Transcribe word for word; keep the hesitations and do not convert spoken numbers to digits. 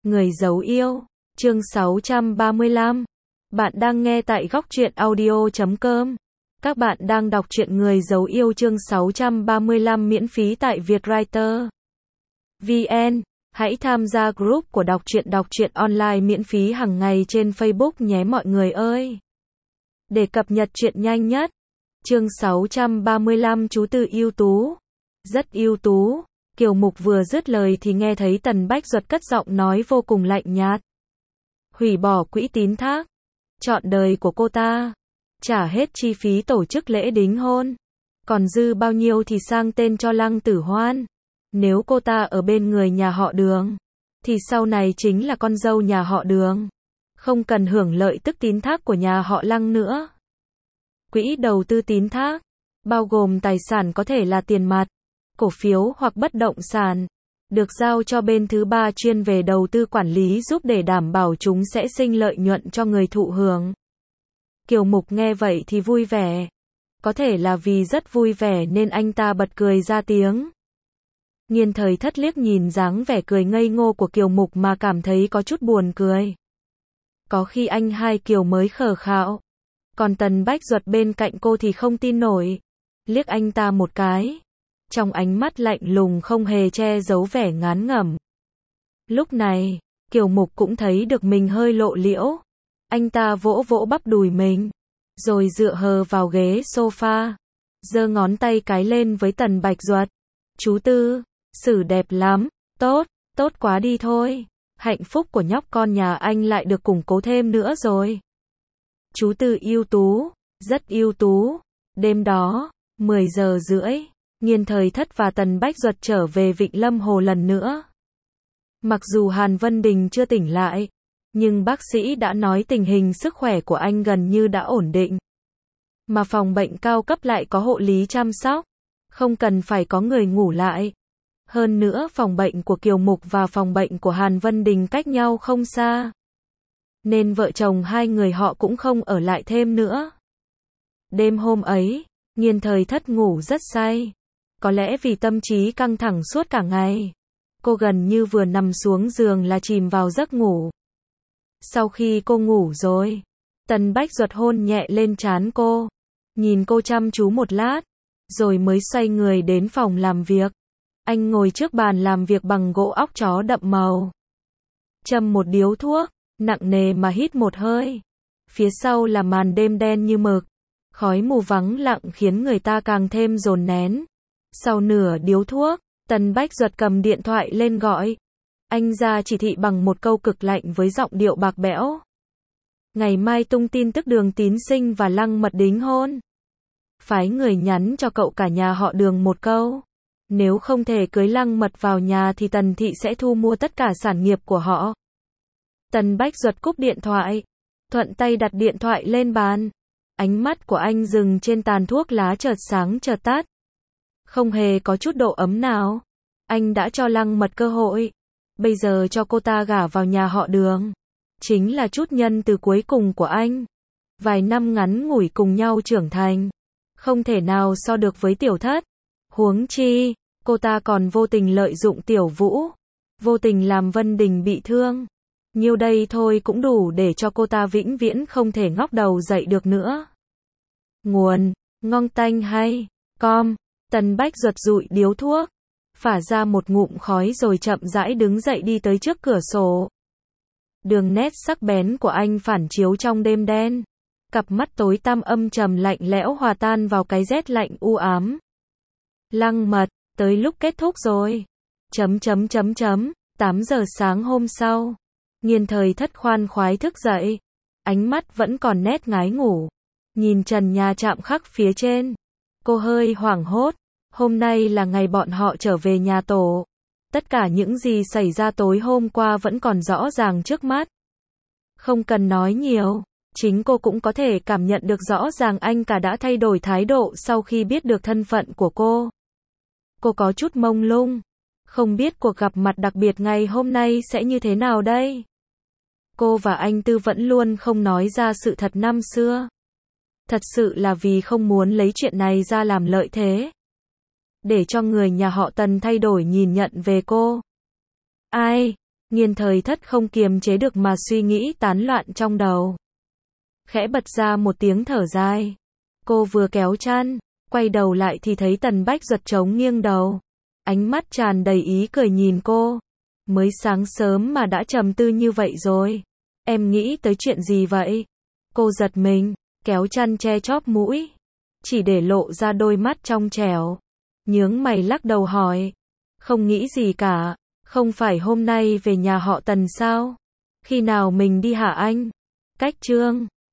Người giấu yêu, chương sáu trăm ba mươi lăm. Bạn đang nghe tại góc truyện audio chấm com. Các bạn đang đọc truyện Người giấu yêu chương sáu trăm ba mươi lăm miễn phí tại Vietwriter chấm vn. Hãy tham gia group của đọc truyện đọc truyện online miễn phí hàng ngày trên Facebook nhé mọi người ơi. Để cập nhật truyện nhanh nhất. Chương sáu trăm ba mươi lăm chú Tư ưu tú. Rất ưu tú. Kiều Mục vừa dứt lời thì nghe thấy Tần Bách Duật cất giọng nói vô cùng lạnh nhạt. Hủy bỏ quỹ tín thác. Chọn đời của cô ta. Trả hết chi phí tổ chức lễ đính hôn. Còn dư bao nhiêu thì sang tên cho Lăng Tử Hoan. Nếu cô ta ở bên người nhà họ Đường, thì sau này chính là con dâu nhà họ Đường. Không cần hưởng lợi tức tín thác của nhà họ Lăng nữa. Quỹ đầu tư tín thác, bao gồm tài sản có thể là tiền mặt, cổ phiếu hoặc bất động sản, được giao cho bên thứ ba chuyên về đầu tư quản lý giúp để đảm bảo chúng sẽ sinh lợi nhuận cho người thụ hưởng. Kiều Mục nghe vậy thì vui vẻ. Có thể là vì rất vui vẻ nên anh ta bật cười ra tiếng. Nghiên Thời Thất liếc nhìn dáng vẻ cười ngây ngô của Kiều Mục mà cảm thấy có chút buồn cười. Có khi anh hai Kiều mới khờ khạo. Còn Tần Bách Duật bên cạnh cô thì không tin nổi. Liếc anh ta một cái. Trong ánh mắt lạnh lùng không hề che giấu vẻ ngán ngẩm. Lúc này, Kiều Mục cũng thấy được mình hơi lộ liễu. Anh ta vỗ vỗ bắp đùi mình. Rồi dựa hờ vào ghế sofa. Giơ ngón tay cái lên với Tần Bách Duật. Chú Tư, xử đẹp lắm. Tốt, tốt quá đi thôi. Hạnh phúc của nhóc con nhà anh lại được củng cố thêm nữa rồi. Chú Tư ưu tú, rất ưu tú. Đêm đó, mười giờ rưỡi, Nghiên Thời Thất và Tần Bách Duật trở về Vịnh Lâm Hồ lần nữa. Mặc dù Hàn Vân Đình chưa tỉnh lại, nhưng bác sĩ đã nói tình hình sức khỏe của anh gần như đã ổn định. Mà phòng bệnh cao cấp lại có hộ lý chăm sóc, không cần phải có người ngủ lại. Hơn nữa phòng bệnh của Kiều Mục và phòng bệnh của Hàn Vân Đình cách nhau không xa. Nên vợ chồng hai người họ cũng không ở lại thêm nữa. Đêm hôm ấy, Nghiên Thời Thất ngủ rất say. Có lẽ vì tâm trí căng thẳng suốt cả ngày. Cô gần như vừa nằm xuống giường là chìm vào giấc ngủ. Sau khi cô ngủ rồi, Tần Bách Duật hôn nhẹ lên trán cô. Nhìn cô chăm chú một lát, rồi mới xoay người đến phòng làm việc. Anh ngồi trước bàn làm việc bằng gỗ óc chó đậm màu. Châm một điếu thuốc, nặng nề mà hít một hơi. Phía sau là màn đêm đen như mực. Khói mù vắng lặng khiến người ta càng thêm dồn nén. Sau nửa điếu thuốc, Tần Bách Duật cầm điện thoại lên gọi. Anh ra chỉ thị bằng một câu cực lạnh với giọng điệu bạc bẽo. Ngày mai tung tin tức Đường Tín Sinh và Lăng Mật đính hôn. Phái người nhắn cho cậu cả nhà họ Đường một câu. Nếu không thể cưới Lăng Mật vào nhà thì Tần Thị sẽ thu mua tất cả sản nghiệp của họ. Tần Bách Duật cúp điện thoại. Thuận tay đặt điện thoại lên bàn. Ánh mắt của anh dừng trên tàn thuốc lá chợt sáng chợt tắt. Không hề có chút độ ấm nào. Anh đã cho Lăng Mật cơ hội. Bây giờ cho cô ta gả vào nhà họ Đường. Chính là chút nhân từ cuối cùng của anh. Vài năm ngắn ngủi cùng nhau trưởng thành. Không thể nào so được với Tiểu Thất. Huống chi, cô ta còn vô tình lợi dụng Tiểu Vũ. Vô tình làm Vân Đình bị thương. Nhiêu đây thôi cũng đủ để cho cô ta vĩnh viễn không thể ngóc đầu dậy được nữa. Nguồn, ngon tanh hay, com. Tần Bách Duật dụi điếu thuốc. Phả ra một ngụm khói rồi chậm rãi đứng dậy đi tới trước cửa sổ. Đường nét sắc bén của anh phản chiếu trong đêm đen. Cặp mắt tối tăm âm trầm lạnh lẽo hòa tan vào cái rét lạnh u ám. Lăng Mật, tới lúc kết thúc rồi. Chấm chấm chấm chấm, tám giờ sáng hôm sau. Nghiên Thời Thất khoan khoái thức dậy. Ánh mắt vẫn còn nét ngái ngủ. Nhìn trần nhà chạm khắc phía trên. Cô hơi hoảng hốt. Hôm nay là ngày bọn họ trở về nhà tổ. Tất cả những gì xảy ra tối hôm qua vẫn còn rõ ràng trước mắt. Không cần nói nhiều. Chính cô cũng có thể cảm nhận được rõ ràng anh cả đã thay đổi thái độ sau khi biết được thân phận của cô. Cô có chút mông lung. Không biết cuộc gặp mặt đặc biệt ngày hôm nay sẽ như thế nào đây? Cô và anh Tư vẫn luôn không nói ra sự thật năm xưa. Thật sự là vì không muốn lấy chuyện này ra làm lợi thế. Để cho người nhà họ Tần thay đổi nhìn nhận về cô. Ai? Nghiên Thời Thất không kiềm chế được mà suy nghĩ tán loạn trong đầu. Khẽ bật ra một tiếng thở dài. Cô vừa kéo chăn, quay đầu lại thì thấy Tần Bách Duật trống nghiêng đầu. Ánh mắt tràn đầy ý cười nhìn cô. Mới sáng sớm mà đã trầm tư như vậy rồi. Em nghĩ tới chuyện gì vậy? Cô giật mình, kéo chăn che chóp mũi. Chỉ để lộ ra đôi mắt trong trẻo. Nhướng mày lắc đầu hỏi. Không nghĩ gì cả. Không phải hôm nay về nhà họ Tần sao? Khi nào mình đi hả anh? Cách Trương